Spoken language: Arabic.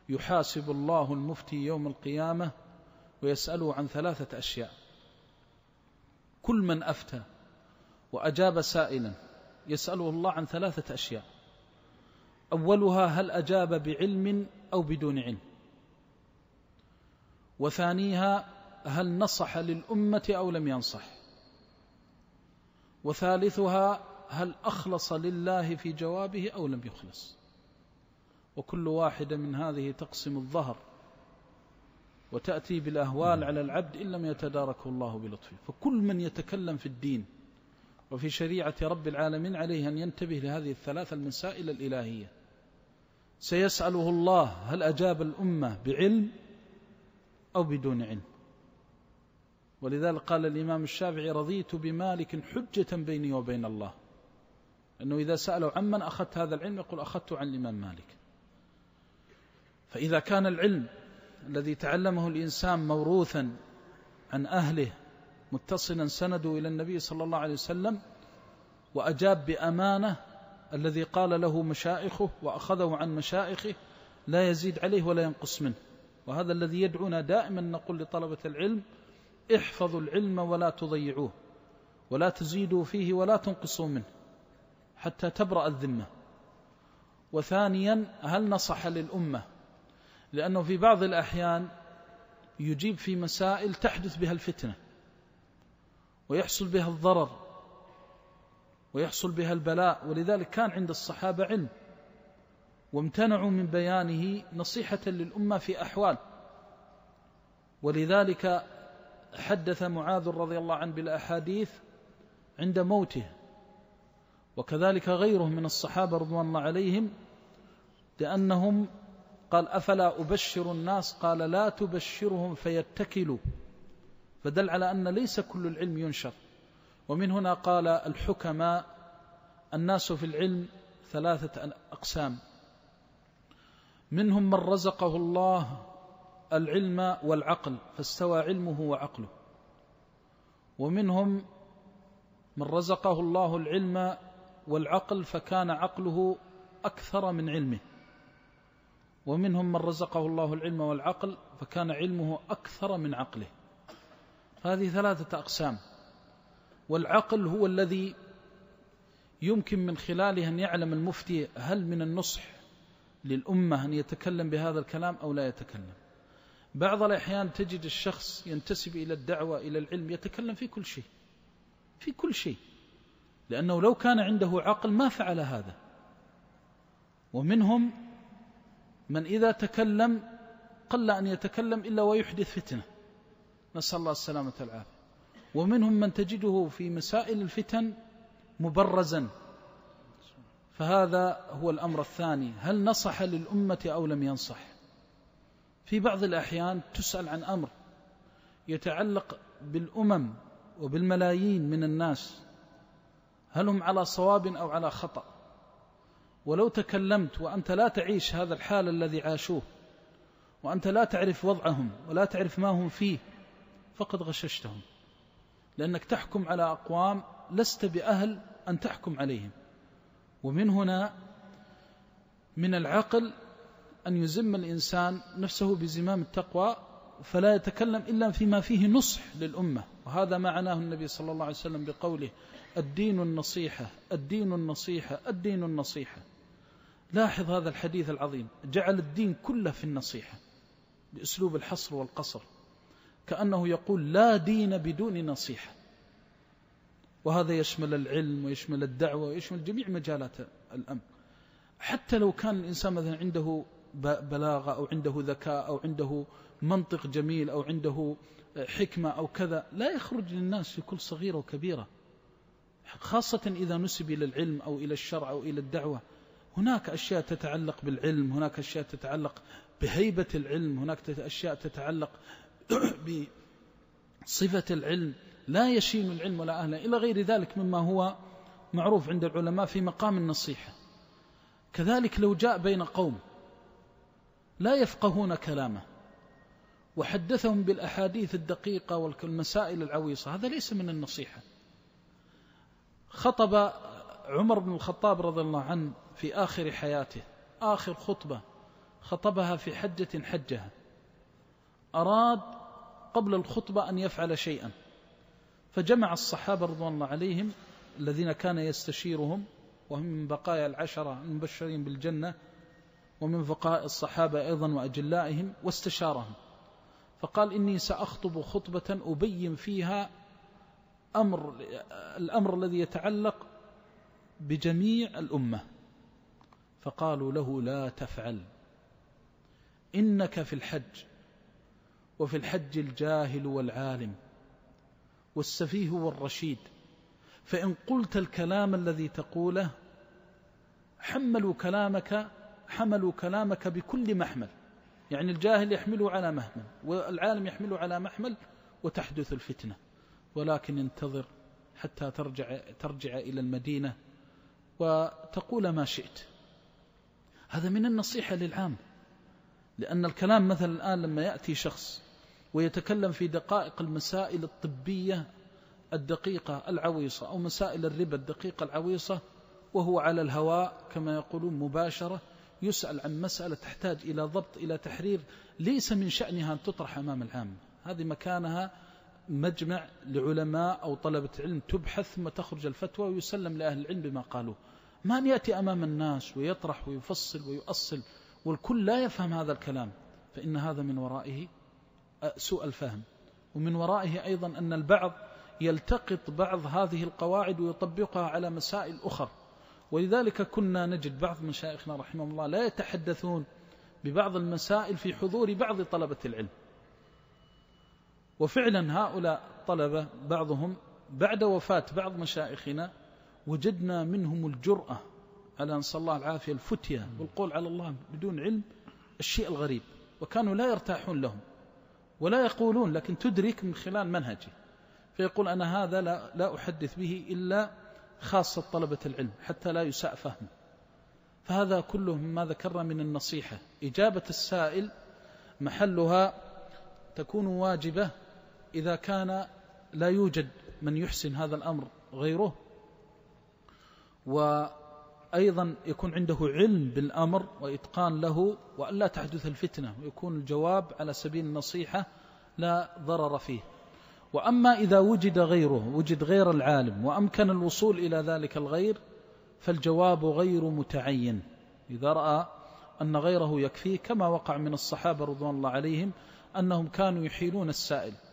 يحاسب الله المفتي يوم القيامة ويسأله عن 3 أشياء. كل من أفتى وأجاب سائلا يسأله الله عن 3 أشياء. أولها هل أجاب بعلم أو بدون علم، وثانيها هل نصح للأمة أو لم ينصح، وثالثها هل أخلص لله في جوابه أو لم يخلص. وكل واحدة من هذه تقسم الظهر وتأتي بالأهوال على العبد إن لم يتداركه الله بلطفه. فكل من يتكلم في الدين وفي شريعة رب العالمين عليه أن ينتبه لهذه ال3 المسائل الإلهية. سيسأله الله هل أجاب الأمة بعلم أو بدون علم. ولذلك قال الإمام الشافعي: رضيت بمالك حجة بيني وبين الله. أنه إذا سألوا عمن أخذت هذا العلم يقول أخذت عن الإمام مالك. فإذا كان العلم الذي تعلمه الإنسان موروثا عن أهله متصلا سنده إلى النبي صلى الله عليه وسلم، وأجاب بأمانة الذي قال له مشائخه وأخذه عن مشائخه، لا يزيد عليه ولا ينقص منه. وهذا الذي يدعونا دائما نقول لطلبة العلم: احفظوا العلم ولا تضيعوه، ولا تزيدوا فيه ولا تنقصوا منه حتى تبرأ الذمة. وثانيا هل نصح للأمة، لأنه في بعض الأحيان يجيب في مسائل تحدث بها الفتنة ويحصل بها الضرر ويحصل بها البلاء. ولذلك كان عند الصحابة علم وامتنعوا من بيانه نصيحة للأمة في أحوال. ولذلك حدث معاذ رضي الله عنه بالأحاديث عند موته، وكذلك غيره من الصحابة رضوان الله عليهم، لأنهم قال: أفلا أبشر الناس؟ قال: لا تبشرهم فيتكلوا. فدل على أن ليس كل العلم ينشر. ومن هنا قال الحكماء: الناس في العلم 3 أقسام، منهم من رزقه الله العلم والعقل فاستوى علمه وعقله، ومنهم من رزقه الله العلم والعقل فكان عقله أكثر من علمه، ومنهم من رزقه الله العلم والعقل فكان علمه أكثر من عقله. هذه 3 أقسام. والعقل هو الذي يمكن من خلاله أن يعلم المفتي هل من النصح للأمة أن يتكلم بهذا الكلام أو لا يتكلم. بعض الأحيان تجد الشخص ينتسب إلى الدعوة إلى العلم يتكلم في كل شيء، في كل شيء، لأنه لو كان عنده عقل ما فعل هذا. ومنهم من إذا تكلم قل أن يتكلم إلا ويحدث فتنة، نسأل الله السلامة والعافية. ومنهم من تجده في مسائل الفتن مبرزا. فهذا هو الأمر الثاني: هل نصح للأمة أو لم ينصح؟ في بعض الأحيان تسأل عن أمر يتعلق بالأمم وبالملايين من الناس، هل هم على صواب أو على خطأ؟ ولو تكلمت وأنت لا تعيش هذا الحال الذي عاشوه، وأنت لا تعرف وضعهم ولا تعرف ما هم فيه، فقد غششتهم، لأنك تحكم على أقوام لست بأهل أن تحكم عليهم. ومن هنا من العقل أن يزم الإنسان نفسه بزمام التقوى، فلا يتكلم إلا فيما فيه نصح للأمة. وهذا ما عناه النبي صلى الله عليه وسلم بقوله: الدين النصيحة، الدين النصيحة، الدين النصيحة. لاحظ هذا الحديث العظيم، جعل الدين كله في النصيحة بأسلوب الحصر والقصر، كأنه يقول: لا دين بدون نصيحة. وهذا يشمل العلم ويشمل الدعوة ويشمل جميع مجالات الأمر. حتى لو كان الإنسان مثلا عنده بلاغة أو عنده ذكاء أو عنده منطق جميل أو عنده حكمة أو كذا، لا يخرج للناس في كل صغيرة وكبيرة، خاصة إذا نسب إلى العلم أو إلى الشرع أو إلى الدعوة. هناك أشياء تتعلق بالعلم، هناك أشياء تتعلق بهيبة العلم، هناك أشياء تتعلق بصفة العلم، لا يشين العلم ولا أهله، إلى غير ذلك مما هو معروف عند العلماء في مقام النصيحة. كذلك لو جاء بين قوم لا يفقهون كلامه وحدثهم بالأحاديث الدقيقة والمسائل العويصة، هذا ليس من النصيحة. خطب عمر بن الخطاب رضي الله عنه في آخر حياته، آخر خطبة خطبها في حجة حجها، أراد قبل الخطبة أن يفعل شيئا، فجمع الصحابة رضوان الله عليهم الذين كان يستشيرهم، وهم من بقايا العشرة المبشرين بالجنة ومن بقايا الصحابة أيضا وأجلائهم، واستشارهم فقال: إني سأخطب خطبة أبين فيها الأمر الذي يتعلق بجميع الأمة. فقالوا له: لا تفعل، إنك في الحج، وفي الحج الجاهل والعالم والسفيه والرشيد، فإن قلت الكلام الذي تقوله حملوا كلامك بكل محمل، يعني الجاهل يحمله على محمل والعالم يحمله على محمل وتحدث الفتنة، ولكن انتظر حتى ترجع إلى المدينة وتقول ما شئت. هذا من النصيحة للعام، لأن الكلام مثلا الآن لما يأتي شخص ويتكلم في دقائق المسائل الطبية الدقيقة العويصة أو مسائل الربا الدقيقة العويصة، وهو على الهواء كما يقولون مباشرة، يسأل عن مسألة تحتاج إلى ضبط إلى تحرير، ليس من شأنها أن تطرح أمام العام، هذه مكانها مجمع لعلماء أو طلبة علم تبحث ثم تخرج الفتوى ويسلم لأهل العلم بما قالوا، ما أن يأتي أمام الناس ويطرح ويفصل ويؤصل والكل لا يفهم هذا الكلام، فإن هذا من ورائه سوء الفهم، ومن ورائه أيضا أن البعض يلتقط بعض هذه القواعد ويطبقها على مسائل أخرى. ولذلك كنا نجد بعض مشايخنا رحمه الله لا يتحدثون ببعض المسائل في حضور بعض طلبة العلم، وفعلا هؤلاء طلبة بعضهم بعد وفاة بعض مشايخنا وجدنا منهم الجرأة على نسأل الله العافية الفتية والقول على الله بدون علم الشيء الغريب، وكانوا لا يرتاحون لهم ولا يقولون، لكن تدرك من خلال منهجه، فيقول: أنا هذا لا أحدث به إلا خاصة طلبة العلم حتى لا يساء فهم. فهذا كله مما ذكرنا من النصيحة. إجابة السائل محلها تكون واجبة إذا كان لا يوجد من يحسن هذا الأمر غيره، وأيضا يكون عنده علم بالأمر وإتقان له، وأن لا تحدث الفتنة، ويكون الجواب على سبيل النصيحة لا ضرر فيه. وأما إذا وجد غيره، وجد غير العالم وأمكن الوصول إلى ذلك الغير، فالجواب غير متعين إذا رأى أن غيره يكفيه، كما وقع من الصحابة رضوان الله عليهم أنهم كانوا يحيلون السائل